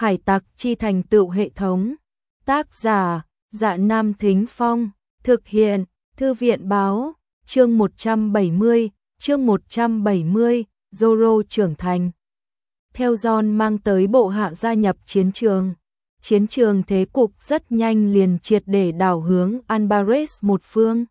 Hải tặc chi thành tựu hệ thống. Tác giả, Dạ Nam Thính Phong. Thực hiện, Thư viện báo. Chương 170, Zoro trưởng thành. Theo John mang tới bộ hạ gia nhập chiến trường. Chiến trường thế cục rất nhanh liền triệt để đảo hướng Alvarez một phương.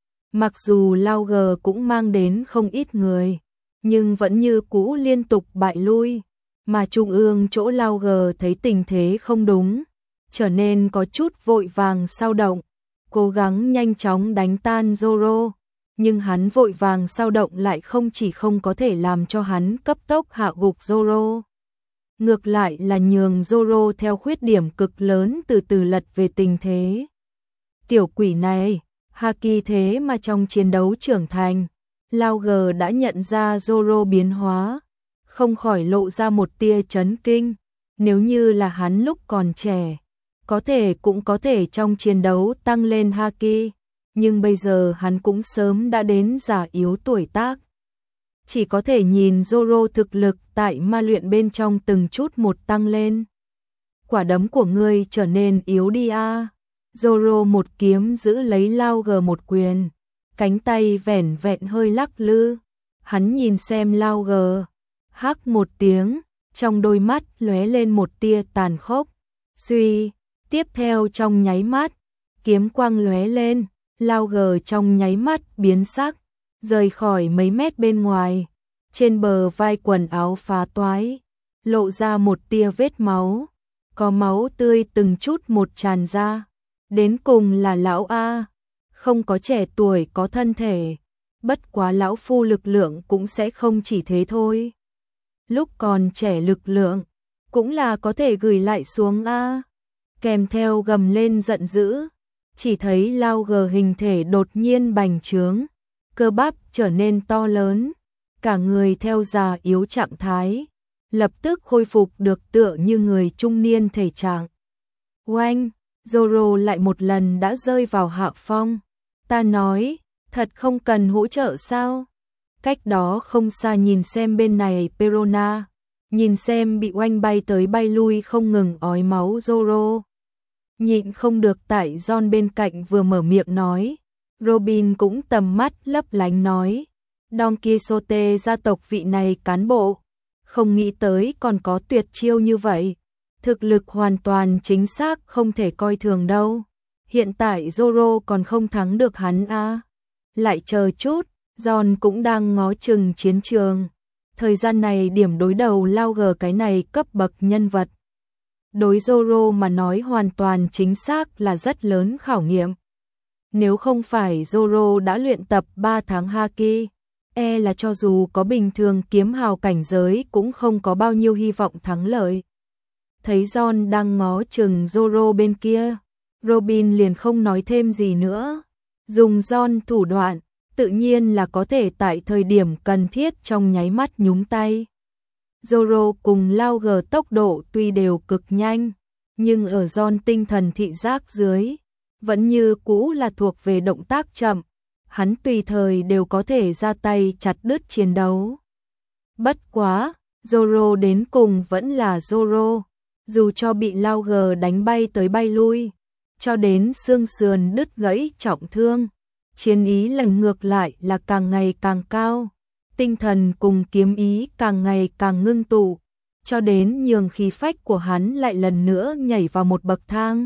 Mặc dù Lauger cũng mang đến không ít người, nhưng vẫn như cũ liên tục bại lui. Mà trung ương chỗ Lauger thấy tình thế không đúng, trở nên có chút vội vàng sao động, cố gắng nhanh chóng đánh tan Zoro. Nhưng hắn vội vàng sao động lại không chỉ không có thể làm cho hắn cấp tốc hạ gục Zoro. Ngược lại là nhường Zoro theo khuyết điểm cực lớn từ từ lật về tình thế. Tiểu quỷ này, Haki thế mà trong chiến đấu trưởng thành, Lauger đã nhận ra Zoro biến hóa, không khỏi lộ ra một tia chấn kinh. Nếu như là hắn lúc còn trẻ, có thể cũng có thể trong chiến đấu tăng lên Haki, nhưng bây giờ hắn cũng sớm đã đến già yếu tuổi tác. Chỉ có thể nhìn Zoro thực lực tại ma luyện bên trong từng chút một tăng lên. Quả đấm của ngươi trở nên yếu đi a. Zoro một kiếm giữ lấy Lauger một quyền, cánh tay vẻn vẹn hơi lắc lư. Hắn nhìn xem Lauger, hắc một tiếng, trong đôi mắt lóe lên một tia tàn khốc. Suy, tiếp theo trong nháy mắt, kiếm quang lóe lên, Lauger trong nháy mắt biến sắc, rời khỏi mấy mét bên ngoài. Trên bờ vai quần áo phá toái, lộ ra một tia vết máu, có máu tươi từng chút một tràn ra. Đến cùng là lão A, không có trẻ tuổi có thân thể, bất quá lão phu lực lượng cũng sẽ không chỉ thế thôi. Lúc còn trẻ lực lượng, cũng là có thể gửi lại xuống A. Kèm theo gầm lên giận dữ, chỉ thấy Lauger hình thể đột nhiên bành trướng, cơ bắp trở nên to lớn, cả người theo già yếu trạng thái, lập tức khôi phục được tựa như người trung niên thể trạng. Oanh, Zoro lại một lần đã rơi vào hạ phong. Ta nói, thật không cần hỗ trợ sao? Cách đó không xa nhìn xem bên này Perona, nhìn xem bị oanh bay tới bay lui không ngừng ói máu Zoro. Nhịn không được tại John bên cạnh vừa mở miệng nói. Robin cũng tầm mắt lấp lánh nói. Don Quixote gia tộc vị này cán bộ, không nghĩ tới còn có tuyệt chiêu như vậy. Thực lực hoàn toàn chính xác không thể coi thường đâu. Hiện tại Zoro còn không thắng được hắn a. Lại chờ chút, John cũng đang ngó chừng chiến trường. Thời gian này điểm đối đầu Lauger cái này cấp bậc nhân vật. Đối Zoro mà nói hoàn toàn chính xác là rất lớn khảo nghiệm. Nếu không phải Zoro đã luyện tập 3 tháng Haki, là cho dù có bình thường kiếm hào cảnh giới cũng không có bao nhiêu hy vọng thắng lợi. Thấy John đang ngó chừng Zoro bên kia, Robin liền không nói thêm gì nữa. Dùng John thủ đoạn, tự nhiên là có thể tại thời điểm cần thiết trong nháy mắt nhúng tay. Zoro cùng Lauger tốc độ tuy đều cực nhanh, nhưng ở John tinh thần thị giác dưới, vẫn như cũ là thuộc về động tác chậm. Hắn tùy thời đều có thể ra tay chặt đứt chiến đấu. Bất quá, Zoro đến cùng vẫn là Zoro, dù cho bị Lauger đánh bay tới bay lui, cho đến xương sườn đứt gãy trọng thương, chiến ý lần ngược lại là càng ngày càng cao, tinh thần cùng kiếm ý càng ngày càng ngưng tụ, cho đến nhường khí phách của hắn lại lần nữa nhảy vào một bậc thang.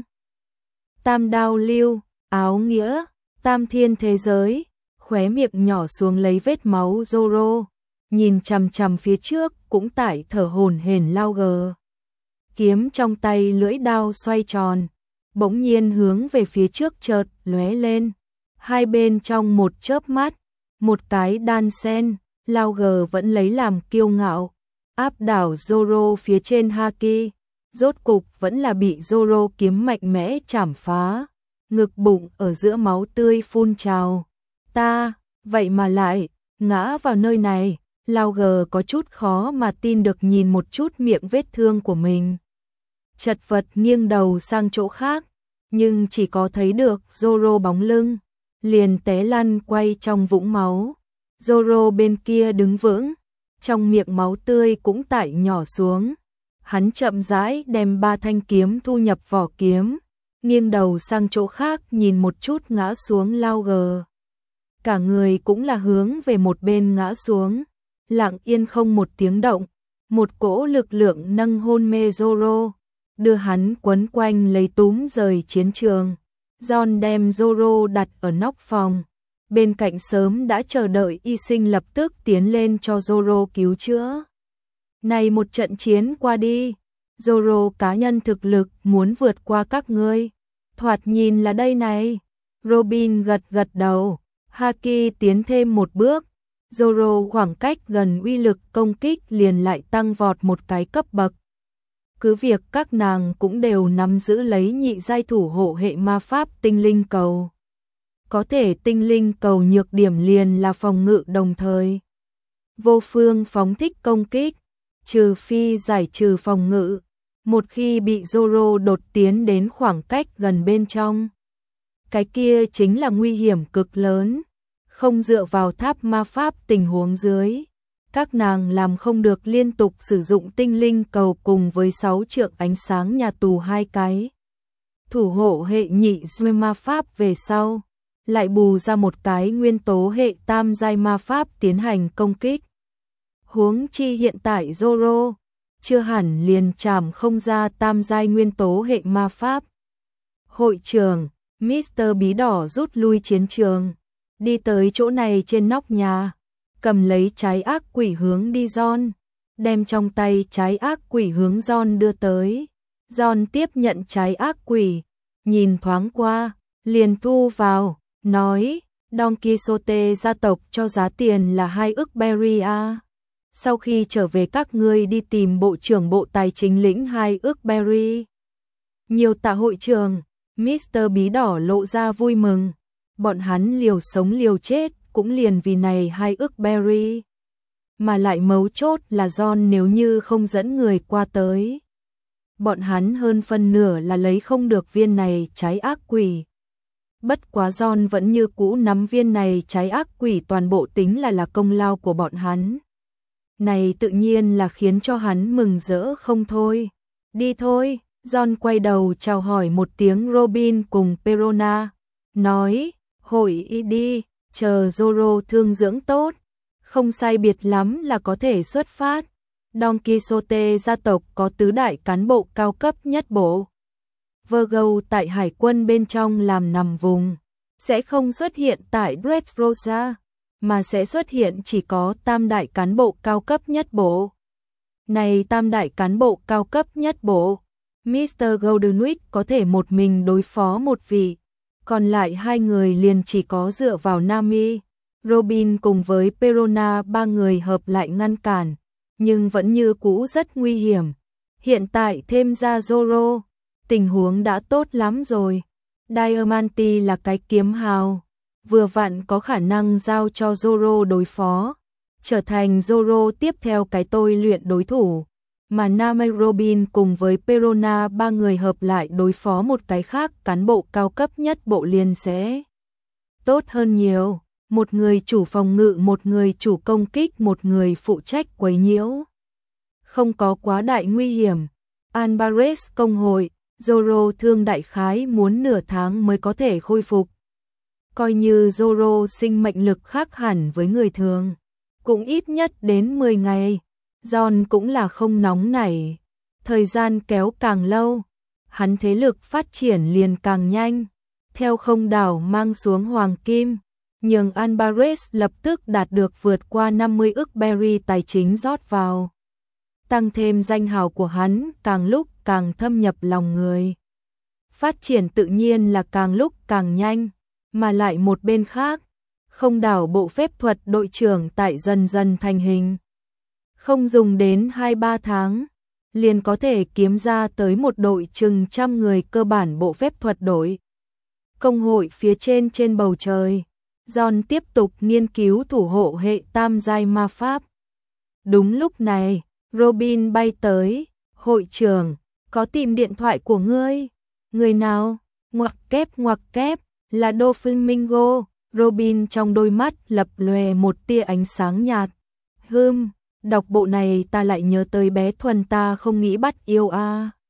Tam đao lưu, áo nghĩa, tam thiên thế giới, khóe miệng nhỏ xuống lấy vết máu Zoro, nhìn chằm chằm phía trước cũng tại thở hổn hển Lauger. Kiếm trong tay lưỡi đao xoay tròn, bỗng nhiên hướng về phía trước chợt lóe lên. Hai bên trong một chớp mắt, một cái đan sen, Lauger vẫn lấy làm kiêu ngạo, áp đảo Zoro phía trên Haki, rốt cục vẫn là bị Zoro kiếm mạnh mẽ chảm phá, ngực bụng ở giữa máu tươi phun trào. Ta, vậy mà lại ngã vào nơi này. Lauger có chút khó mà tin được nhìn một chút miệng vết thương của mình. Chật vật nghiêng đầu sang chỗ khác, nhưng chỉ có thấy được Zoro bóng lưng, liền té lăn quay trong vũng máu. Zoro bên kia đứng vững, trong miệng máu tươi cũng tại nhỏ xuống, Hắn chậm rãi đem 3 thanh kiếm thu nhập vỏ kiếm, nghiêng đầu sang chỗ khác nhìn một chút ngã xuống Lauger. Cả người cũng là hướng về một bên ngã xuống, lặng yên không một tiếng động, một cỗ lực lượng nâng hôn mê Zoro, đưa hắn quấn quanh lấy túm rời chiến trường. John đem Zoro đặt ở nóc phòng, bên cạnh sớm đã chờ đợi y sinh lập tức tiến lên cho Zoro cứu chữa. Này một trận chiến qua đi, Zoro cá nhân thực lực muốn vượt qua các ngươi. Thoạt nhìn là đây này. Robin gật gật đầu. Haki tiến thêm một bước. Zoro khoảng cách gần uy lực công kích liền lại tăng vọt một cái cấp bậc. Cứ việc các nàng cũng đều nắm giữ lấy nhị giai thủ hộ hệ ma pháp tinh linh cầu. Có thể tinh linh cầu nhược điểm liền là phòng ngự đồng thời. Vô phương phóng thích công kích, trừ phi giải trừ phòng ngự. Một khi bị Zoro đột tiến đến khoảng cách gần bên trong, cái kia chính là nguy hiểm cực lớn. Không dựa vào tháp ma pháp tình huống dưới, các nàng làm không được liên tục sử dụng tinh linh cầu cùng với 6 trượng ánh sáng nhà tù 2 cái. Thủ hộ hệ nhị giai ma pháp về sau, lại bù ra một cái nguyên tố hệ tam giai ma pháp tiến hành công kích. Huống chi hiện tại Zoro chưa hẳn liền chạm không ra tam giai nguyên tố hệ ma pháp. Hội trường, Mr. Bí Đỏ rút lui chiến trường, đi tới chỗ này trên nóc nhà, cầm lấy trái ác quỷ hướng đi John, đem trong tay trái ác quỷ hướng John đưa tới. John tiếp nhận trái ác quỷ, nhìn thoáng qua, liền thu vào, nói, Don Quixote gia tộc cho giá tiền là 2 ức berry a. Sau khi trở về các ngươi đi tìm bộ trưởng bộ tài chính lĩnh 2 ức berry. Nhiều tạ hội trường, Mr. Bí Đỏ lộ ra vui mừng. Bọn hắn liều sống liều chết cũng liền vì này 2 ức berry. Mà lại mấu chốt là John nếu như không dẫn người qua tới, bọn hắn hơn phân nửa là lấy không được viên này trái ác quỷ. Bất quá John vẫn như cũ nắm viên này trái ác quỷ toàn bộ tính là công lao của bọn hắn. Này tự nhiên là khiến cho hắn mừng rỡ không thôi. Đi thôi, John quay đầu chào hỏi một tiếng Robin cùng Perona, nói, hội đi, chờ Zoro thương dưỡng tốt, không sai biệt lắm là có thể xuất phát. Don Quixote gia tộc có tứ đại cán bộ cao cấp nhất bộ. Virgo tại hải quân bên trong làm nằm vùng, sẽ không xuất hiện tại Dressrosa, mà sẽ xuất hiện chỉ có tam đại cán bộ cao cấp nhất bộ. Này tam đại cán bộ cao cấp nhất bộ, Mr. Goldenwick có thể một mình đối phó một vị, còn lại 2 người liền chỉ có dựa vào Nami, Robin cùng với Perona 3 người hợp lại ngăn cản, nhưng vẫn như cũ rất nguy hiểm. Hiện tại thêm ra Zoro, tình huống đã tốt lắm rồi. Diamante là cái kiếm hào, vừa vặn có khả năng giao cho Zoro đối phó, trở thành Zoro tiếp theo cái tôi luyện đối thủ, mà Nami, Robin cùng với Perona 3 người hợp lại đối phó một cái khác cán bộ cao cấp nhất bộ liền sẽ tốt hơn nhiều. Một người chủ phòng ngự, một người chủ công kích, một người phụ trách quấy nhiễu. Không có quá đại nguy hiểm. Alvarez công hội, Zoro thương đại khái muốn nửa tháng mới có thể khôi phục. Coi như Zoro sinh mệnh lực khác hẳn với người thường, cũng ít nhất đến 10 ngày. John cũng là không nóng nảy. Thời gian kéo càng lâu, hắn thế lực phát triển liền càng nhanh. Theo không đảo mang xuống hoàng kim, nhưng Alvarez lập tức đạt được vượt qua 50 ức berry tài chính rót vào. Tăng thêm danh hào của hắn càng lúc càng thâm nhập lòng người. Phát triển tự nhiên là càng lúc càng nhanh, mà lại một bên khác, không đảo bộ phép thuật đội trưởng tại dần dần thành hình. Không dùng đến 2-3 tháng, liền có thể kiếm ra tới một đội chừng trăm người cơ bản bộ phép thuật đội. Công hội phía trên bầu trời, John tiếp tục nghiên cứu thủ hộ hệ tam giai ma pháp. Đúng lúc này, Robin bay tới, hội trưởng, có tìm điện thoại của ngươi. Người nào? Ngoặc kép, là Doflamingo. Robin trong đôi mắt lập lòe một tia ánh sáng nhạt. Đọc bộ này ta lại nhớ tới bé Thuần, ta không nghĩ bắt yêu a.